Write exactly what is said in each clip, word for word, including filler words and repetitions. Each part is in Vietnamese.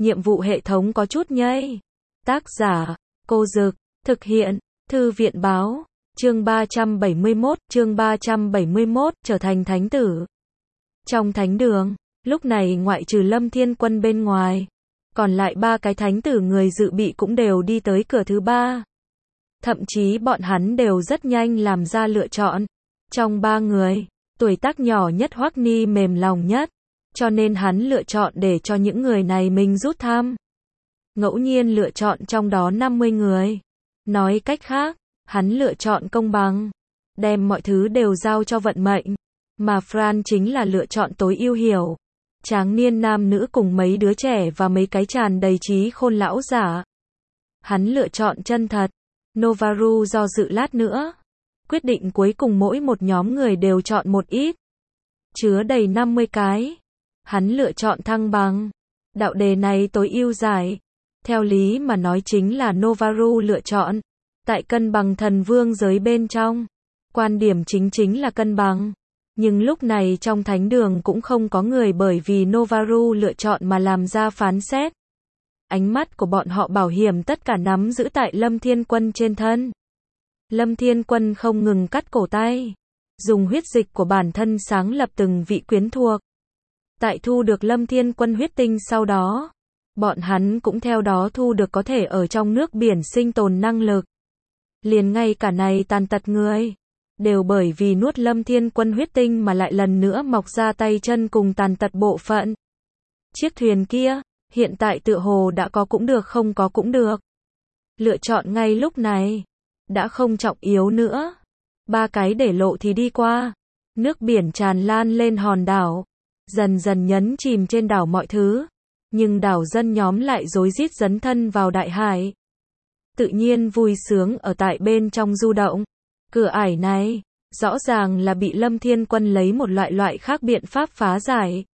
nhiệm vụ hệ thống có chút nhây. Tác giả, Cô Dực, thực hiện, Thư viện báo, chương ba trăm bảy mươi mốt, chương ba trăm bảy mươi mốt, trở thành thánh tử. Trong thánh đường, lúc này ngoại trừ Lâm Thiên Quân bên ngoài, còn lại ba cái thánh tử người dự bị cũng đều đi tới cửa thứ ba. Thậm chí bọn hắn đều rất nhanh làm ra lựa chọn. Trong ba người, tuổi tác nhỏ nhất Hoắc Ni mềm lòng nhất, cho nên hắn lựa chọn để cho những người này mình rút thăm. Ngẫu nhiên lựa chọn trong đó năm mươi người. Nói cách khác, hắn lựa chọn công bằng, đem mọi thứ đều giao cho vận mệnh, mà Fran chính là lựa chọn tối ưu hiểu. Tráng niên nam nữ cùng mấy đứa trẻ và mấy cái tràn đầy trí khôn lão giả. Hắn lựa chọn chân thật. Novaru do dự lát nữa. Quyết định cuối cùng mỗi một nhóm người đều chọn một ít. Chứa đầy năm mươi cái. Hắn lựa chọn thăng bằng. Đạo đề này tối ưu giải. Theo lý mà nói chính là Novaru lựa chọn. Tại cân bằng thần vương giới bên trong. Quan điểm chính chính là cân bằng. Nhưng lúc này trong thánh đường cũng không có người bởi vì Novaru lựa chọn mà làm ra phán xét. Ánh mắt của bọn họ bảo hiểm tất cả nắm giữ tại Lâm Thiên Quân trên thân. Lâm Thiên Quân không ngừng cắt cổ tay, dùng huyết dịch của bản thân sáng lập từng vị quyến thuộc. Tại thu được Lâm Thiên Quân huyết tinh sau đó, bọn hắn cũng theo đó thu được có thể ở trong nước biển sinh tồn năng lực. Liền ngay cả này tàn tật người, đều bởi vì nuốt Lâm Thiên Quân huyết tinh mà lại lần nữa mọc ra tay chân cùng tàn tật bộ phận. Chiếc thuyền kia, hiện tại tựa hồ đã có cũng được không có cũng được. Lựa chọn ngay lúc này, đã không trọng yếu nữa. Ba cái để lộ thì đi qua. Nước biển tràn lan lên hòn đảo, dần dần nhấn chìm trên đảo mọi thứ. Nhưng đảo dân nhóm lại rối rít dấn thân vào đại hải. Tự nhiên vui sướng ở tại bên trong du động. Cửa ải này, rõ ràng là bị Lâm Thiên Quân lấy một loại loại khác biện pháp phá giải.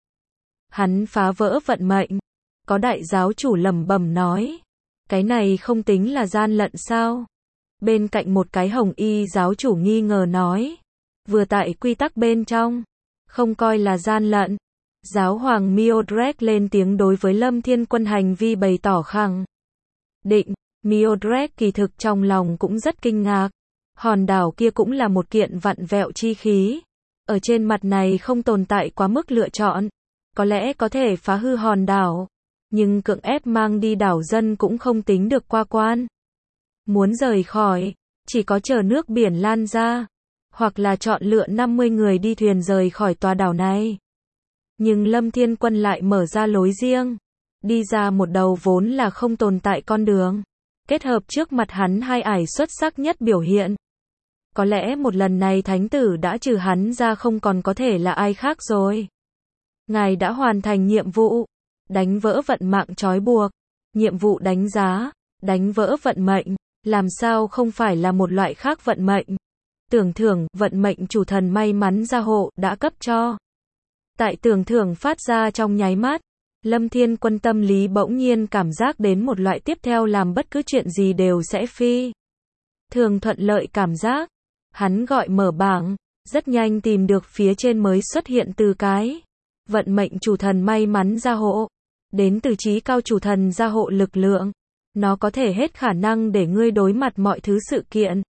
Hắn phá vỡ vận mệnh. Có đại giáo chủ lẩm bẩm nói. Cái này không tính là gian lận sao? Bên cạnh một cái hồng y giáo chủ nghi ngờ nói. Vừa tại quy tắc bên trong, không coi là gian lận. Giáo hoàng Miodrag lên tiếng đối với Lâm Thiên Quân hành vi bày tỏ khẳng định. Miodrag kỳ thực trong lòng cũng rất kinh ngạc. Hòn đảo kia cũng là một kiện vặn vẹo chi khí. Ở trên mặt này không tồn tại quá mức lựa chọn. Có lẽ có thể phá hư hòn đảo. Nhưng cưỡng ép mang đi đảo dân cũng không tính được qua quan. Muốn rời khỏi, chỉ có chờ nước biển lan ra. Hoặc là chọn lựa năm mươi người đi thuyền rời khỏi tòa đảo này. Nhưng Lâm Thiên Quân lại mở ra lối riêng. Đi ra một đầu vốn là không tồn tại con đường. Kết hợp trước mặt hắn hai ải xuất sắc nhất biểu hiện. Có lẽ một lần này thánh tử đã trừ hắn ra không còn có thể là ai khác rồi. Ngài đã hoàn thành nhiệm vụ. Đánh vỡ vận mạng trói buộc. Nhiệm vụ đánh giá. Đánh vỡ vận mệnh. Làm sao không phải là một loại khác vận mệnh. Tưởng thưởng, vận mệnh chủ thần may mắn gia hộ, đã cấp cho. Tại tưởng thưởng phát ra trong nháy mắt. Lâm Thiên Quân tâm lý bỗng nhiên cảm giác đến một loại tiếp theo làm bất cứ chuyện gì đều sẽ phi thường thuận lợi cảm giác. Hắn gọi mở bảng, rất nhanh tìm được phía trên mới xuất hiện từ cái. Vận mệnh chủ thần may mắn gia hộ. Đến từ trí cao chủ thần gia hộ lực lượng. Nó có thể hết khả năng để ngươi đối mặt mọi thứ sự kiện.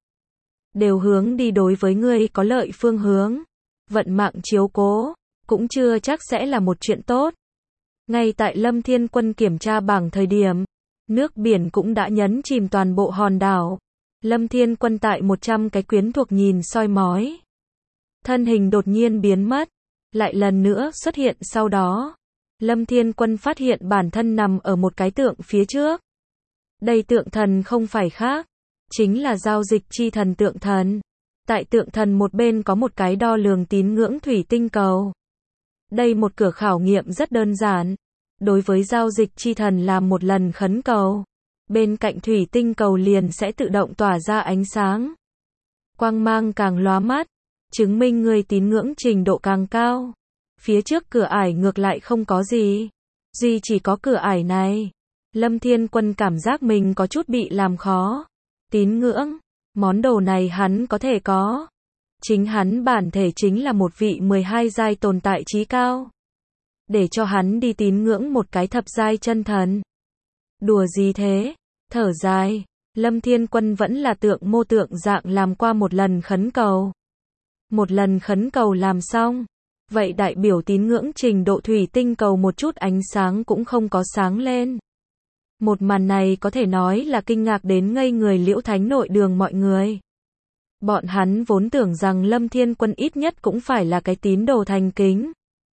Đều hướng đi đối với ngươi có lợi phương hướng. Vận mạng chiếu cố, cũng chưa chắc sẽ là một chuyện tốt. Ngay tại Lâm Thiên Quân kiểm tra bảng thời điểm, nước biển cũng đã nhấn chìm toàn bộ hòn đảo. Lâm Thiên Quân tại một trăm cái quyến thuộc nhìn soi mói. Thân hình đột nhiên biến mất, lại lần nữa xuất hiện sau đó. Lâm Thiên Quân phát hiện bản thân nằm ở một cái tượng phía trước. Đây tượng thần không phải khác, chính là giao dịch chi thần tượng thần. Tại tượng thần một bên có một cái đo lường tín ngưỡng thủy tinh cầu. Đây một cửa khảo nghiệm rất đơn giản. Đối với giao dịch chi thần làm một lần khấn cầu. Bên cạnh thủy tinh cầu liền sẽ tự động tỏa ra ánh sáng. Quang mang càng lóa mắt, chứng minh người tín ngưỡng trình độ càng cao. Phía trước cửa ải ngược lại không có gì. Duy chỉ có cửa ải này. Lâm Thiên Quân cảm giác mình có chút bị làm khó. Tín ngưỡng, món đồ này hắn có thể có. Chính hắn bản thể chính là một vị mười hai giai tồn tại trí cao. Để cho hắn đi tín ngưỡng một cái thập giai chân thần. Đùa gì thế? Thở dài, Lâm Thiên Quân vẫn là tượng mô tượng dạng làm qua một lần khấn cầu. Một lần khấn cầu làm xong, vậy đại biểu tín ngưỡng trình độ thủy tinh cầu một chút ánh sáng cũng không có sáng lên. Một màn này có thể nói là kinh ngạc đến ngây người Liễu Thánh nội đường mọi người. Bọn hắn vốn tưởng rằng Lâm Thiên Quân ít nhất cũng phải là cái tín đồ thành kính.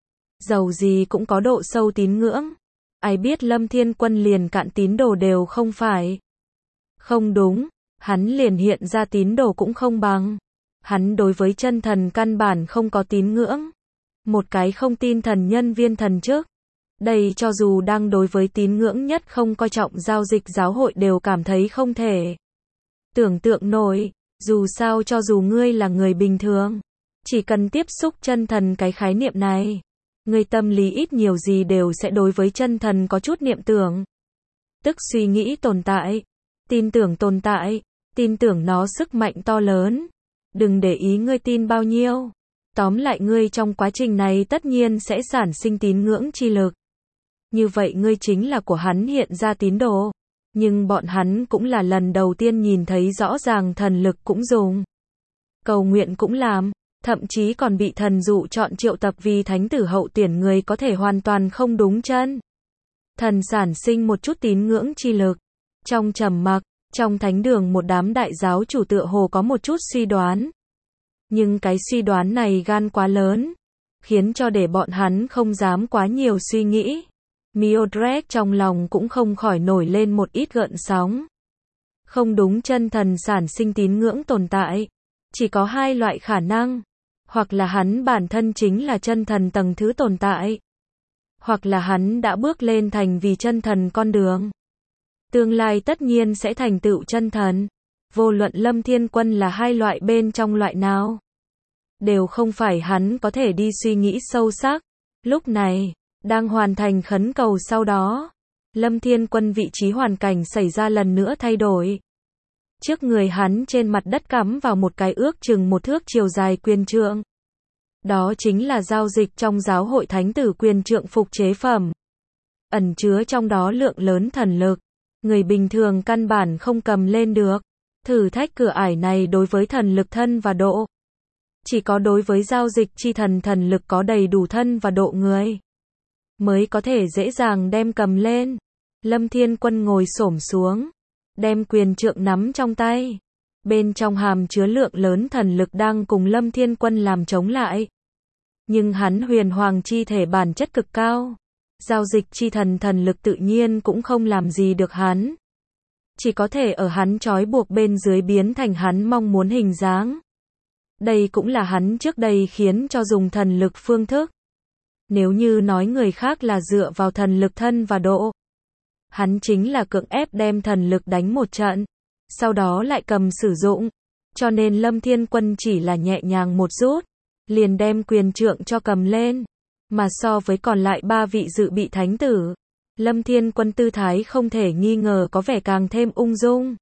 Dầu gì cũng có độ sâu tín ngưỡng. Ai biết Lâm Thiên Quân liền cạn tín đồ đều không phải. Không đúng, hắn liền hiện ra tín đồ cũng không bằng. Hắn đối với chân thần căn bản không có tín ngưỡng. Một cái không tin thần nhân viên thần chức. Đây cho dù đang đối với tín ngưỡng nhất không coi trọng giao dịch giáo hội đều cảm thấy không thể tưởng tượng nổi. Dù sao cho dù ngươi là người bình thường, chỉ cần tiếp xúc chân thần cái khái niệm này, ngươi tâm lý ít nhiều gì đều sẽ đối với chân thần có chút niệm tưởng. Tức suy nghĩ tồn tại, tin tưởng tồn tại, tin tưởng nó sức mạnh to lớn. Đừng để ý ngươi tin bao nhiêu. Tóm lại ngươi trong quá trình này tất nhiên sẽ sản sinh tín ngưỡng chi lực. Như vậy ngươi chính là của hắn hiện ra tín đồ. Nhưng bọn hắn cũng là lần đầu tiên nhìn thấy rõ ràng thần lực cũng dùng. Cầu nguyện cũng làm, thậm chí còn bị thần dụ chọn triệu tập vì thánh tử hậu tuyển người có thể hoàn toàn không đúng chân. Thần sản sinh một chút tín ngưỡng chi lực. Trong trầm mặc, trong thánh đường một đám đại giáo chủ tựa hồ có một chút suy đoán. Nhưng cái suy đoán này gan quá lớn, khiến cho để bọn hắn không dám quá nhiều suy nghĩ. Mildred trong lòng cũng không khỏi nổi lên một ít gợn sóng. Không đúng, chân thần sản sinh tín ngưỡng tồn tại. Chỉ có hai loại khả năng. Hoặc là hắn bản thân chính là chân thần tầng thứ tồn tại. Hoặc là hắn đã bước lên thành vì chân thần con đường. Tương lai tất nhiên sẽ thành tựu chân thần. Vô luận Lâm Thiên Quân là hai loại bên trong loại nào, đều không phải hắn có thể đi suy nghĩ sâu sắc. Lúc này, đang hoàn thành khấn cầu sau đó, Lâm Thiên Quân vị trí hoàn cảnh xảy ra lần nữa thay đổi. Trước người hắn trên mặt đất cắm vào một cái ước chừng một thước chiều dài quyền trượng. Đó chính là giao dịch trong giáo hội thánh tử quyền trượng phục chế phẩm. Ẩn chứa trong đó lượng lớn thần lực. Người bình thường căn bản không cầm lên được. Thử thách cửa ải này đối với thần lực thân và độ. Chỉ có đối với giao dịch chi thần thần lực có đầy đủ thân và độ người, mới có thể dễ dàng đem cầm lên. Lâm Thiên Quân ngồi xổm xuống, đem quyền trượng nắm trong tay. Bên trong hàm chứa lượng lớn thần lực đang cùng Lâm Thiên Quân làm chống lại. Nhưng hắn huyền hoàng chi thể bản chất cực cao. Giao dịch chi thần thần lực tự nhiên cũng không làm gì được hắn. Chỉ có thể ở hắn trói buộc bên dưới biến thành hắn mong muốn hình dáng. Đây cũng là hắn trước đây khiến cho dùng thần lực phương thức. Nếu như nói người khác là dựa vào thần lực thân và độ, hắn chính là cưỡng ép đem thần lực đánh một trận, sau đó lại cầm sử dụng. Cho nên Lâm Thiên Quân chỉ là nhẹ nhàng một rút, liền đem quyền trượng cho cầm lên. Mà so với còn lại ba vị dự bị thánh tử, Lâm Thiên Quân tư thái không thể nghi ngờ có vẻ càng thêm ung dung.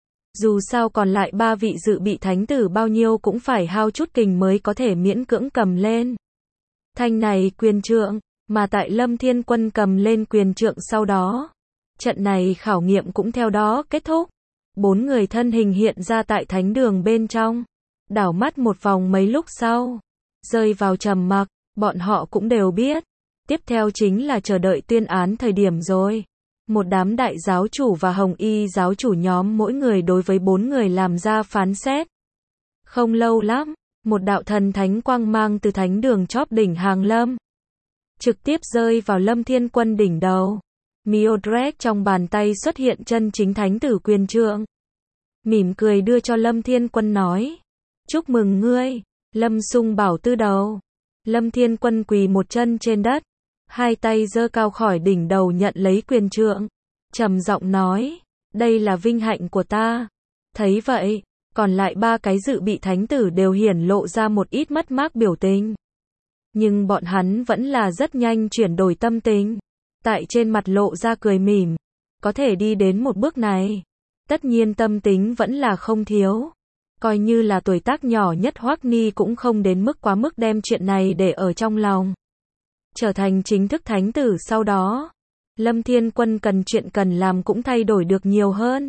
Dù sao còn lại ba vị dự bị thánh tử bao nhiêu cũng phải hao chút kình mới có thể miễn cưỡng cầm lên thanh này quyền trượng, mà tại Lâm Thiên Quân cầm lên quyền trượng sau đó, trận này khảo nghiệm cũng theo đó kết thúc. Bốn người thân hình hiện ra tại thánh đường bên trong, đảo mắt một vòng mấy lúc sau, rơi vào trầm mặc. Bọn họ cũng đều biết, tiếp theo chính là chờ đợi tuyên án thời điểm rồi. Một đám đại giáo chủ và hồng y giáo chủ nhóm mỗi người đối với bốn người làm ra phán xét. Không lâu lắm, một đạo thần thánh quang mang từ thánh đường chóp đỉnh hàng lâm, trực tiếp rơi vào Lâm Thiên Quân đỉnh đầu. Mildred trong bàn tay xuất hiện chân chính thánh tử quyền trượng, mỉm cười đưa cho Lâm Thiên Quân nói: chúc mừng ngươi, Lâm Sung bảo tư đầu. Lâm Thiên Quân quỳ một chân trên đất, hai tay giơ cao khỏi đỉnh đầu nhận lấy quyền trượng, trầm giọng nói: đây là vinh hạnh của ta. Thấy vậy, còn lại ba cái dự bị thánh tử đều hiển lộ ra một ít mất mát biểu tình. Nhưng bọn hắn vẫn là rất nhanh chuyển đổi tâm tình, tại trên mặt lộ ra cười mỉm. Có thể đi đến một bước này, tất nhiên tâm tính vẫn là không thiếu. Coi như là tuổi tác nhỏ nhất Hoắc Ni cũng không đến mức quá mức đem chuyện này để ở trong lòng. Trở thành chính thức thánh tử sau đó, Lâm Thiên Quân cần chuyện cần làm cũng thay đổi được nhiều hơn.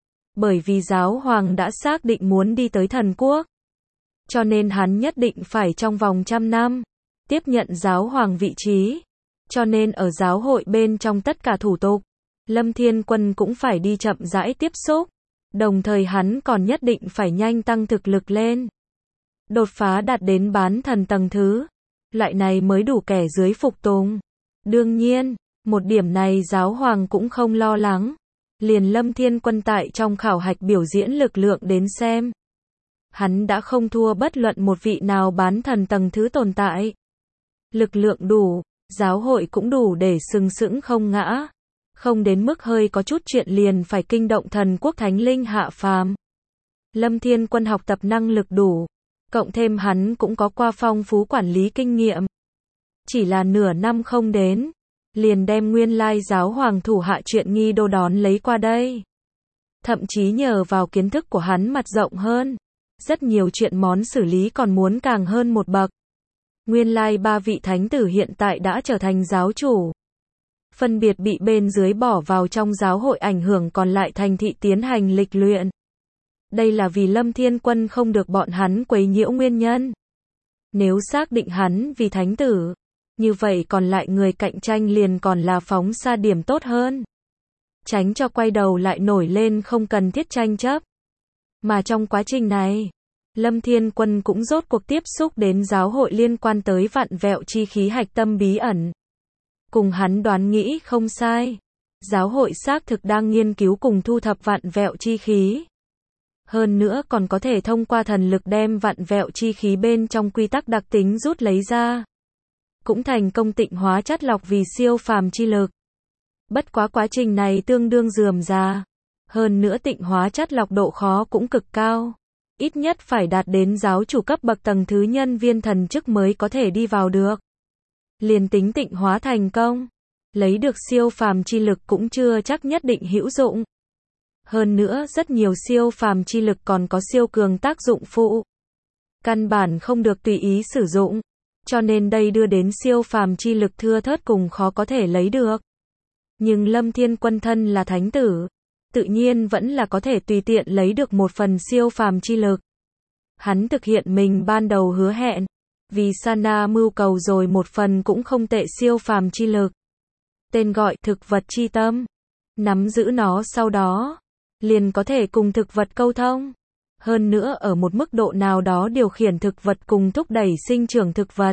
Bởi vì giáo hoàng đã xác định muốn đi tới thần quốc. Cho nên hắn nhất định phải trong vòng trăm năm, tiếp nhận giáo hoàng vị trí. Cho nên ở giáo hội bên trong tất cả thủ tục, Lâm Thiên Quân cũng phải đi chậm rãi tiếp xúc. Đồng thời hắn còn nhất định phải nhanh tăng thực lực lên. Đột phá đạt đến bán thần tầng thứ. Loại này mới đủ kẻ dưới phục tùng. Đương nhiên, một điểm này giáo hoàng cũng không lo lắng. Liền Lâm Thiên Quân tại trong khảo hạch biểu diễn lực lượng đến xem. Hắn đã không thua bất luận một vị nào bán thần tầng thứ tồn tại. Lực lượng đủ, giáo hội cũng đủ để sừng sững không ngã. Không đến mức hơi có chút chuyện liền phải kinh động thần quốc thánh linh hạ phàm. Lâm Thiên Quân học tập năng lực đủ, cộng thêm hắn cũng có qua phong phú quản lý kinh nghiệm. Chỉ là nửa năm không đến, liền đem nguyên lai giáo hoàng thủ hạ chuyện nghi đô đón lấy qua đây. Thậm chí nhờ vào kiến thức của hắn mặt rộng hơn, rất nhiều chuyện món xử lý còn muốn càng hơn một bậc. Nguyên lai ba vị thánh tử hiện tại đã trở thành giáo chủ. Phân biệt bị bên dưới bỏ vào trong giáo hội ảnh hưởng còn lại thành thị tiến hành lịch luyện. Đây là vì Lâm Thiên Quân không được bọn hắn quấy nhiễu nguyên nhân. Nếu xác định hắn vì thánh tử, như vậy còn lại người cạnh tranh liền còn là phóng xa điểm tốt hơn. Tránh cho quay đầu lại nổi lên không cần thiết tranh chấp. Mà trong quá trình này, Lâm Thiên Quân cũng rốt cuộc tiếp xúc đến giáo hội liên quan tới vặn vẹo chi khí hạch tâm bí ẩn. Cùng hắn đoán nghĩ không sai. Giáo hội xác thực đang nghiên cứu cùng thu thập vặn vẹo chi khí. Hơn nữa còn có thể thông qua thần lực đem vặn vẹo chi khí bên trong quy tắc đặc tính rút lấy ra. Cũng thành công tịnh hóa chất lọc vì siêu phàm chi lực. Bất quá quá trình này tương đương rườm rà. Hơn nữa tịnh hóa chất lọc độ khó cũng cực cao. Ít nhất phải đạt đến giáo chủ cấp bậc tầng thứ nhân viên thần chức mới có thể đi vào được. Liền tính tịnh hóa thành công, lấy được siêu phàm chi lực cũng chưa chắc nhất định hữu dụng. Hơn nữa rất nhiều siêu phàm chi lực còn có siêu cường tác dụng phụ. Căn bản không được tùy ý sử dụng. Cho nên đây đưa đến siêu phàm chi lực thưa thớt cùng khó có thể lấy được. Nhưng Lâm Thiên Quân thân là thánh tử, tự nhiên vẫn là có thể tùy tiện lấy được một phần siêu phàm chi lực. Hắn thực hiện mình ban đầu hứa hẹn, vì Sana mưu cầu rồi một phần cũng không tệ siêu phàm chi lực. Tên gọi thực vật chi tâm. Nắm giữ nó sau đó, liền có thể cùng thực vật câu thông. Hơn nữa ở một mức độ nào đó điều khiển thực vật cùng thúc đẩy sinh trưởng thực vật.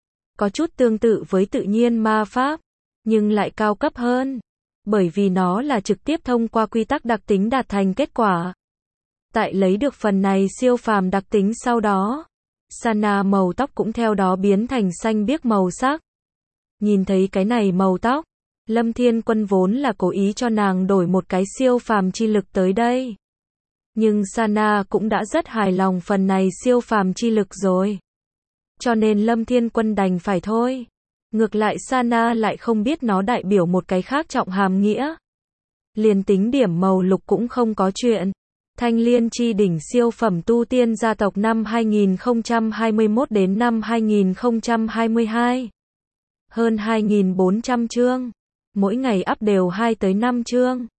Có chút tương tự với tự nhiên ma pháp, nhưng lại cao cấp hơn. Bởi vì nó là trực tiếp thông qua quy tắc đặc tính đạt thành kết quả. Tại lấy được phần này siêu phàm đặc tính sau đó, Sana màu tóc cũng theo đó biến thành xanh biếc màu sắc. Nhìn thấy cái này màu tóc, Lâm Thiên Quân vốn là cố ý cho nàng đổi một cái siêu phàm chi lực tới đây. Nhưng Sana cũng đã rất hài lòng phần này siêu phàm chi lực rồi. Cho nên Lâm Thiên Quân đành phải thôi. Ngược lại Sana lại không biết nó đại biểu một cái khác trọng hàm nghĩa. Liền tính điểm màu lục cũng không có chuyện. Thanh Liên chi đỉnh siêu phẩm tu tiên gia tộc năm hai nghìn không trăm hai mươi mốt đến năm hai nghìn không trăm hai mươi hai. Hơn hai nghìn bốn trăm chương. Mỗi ngày up đều hai tới năm chương.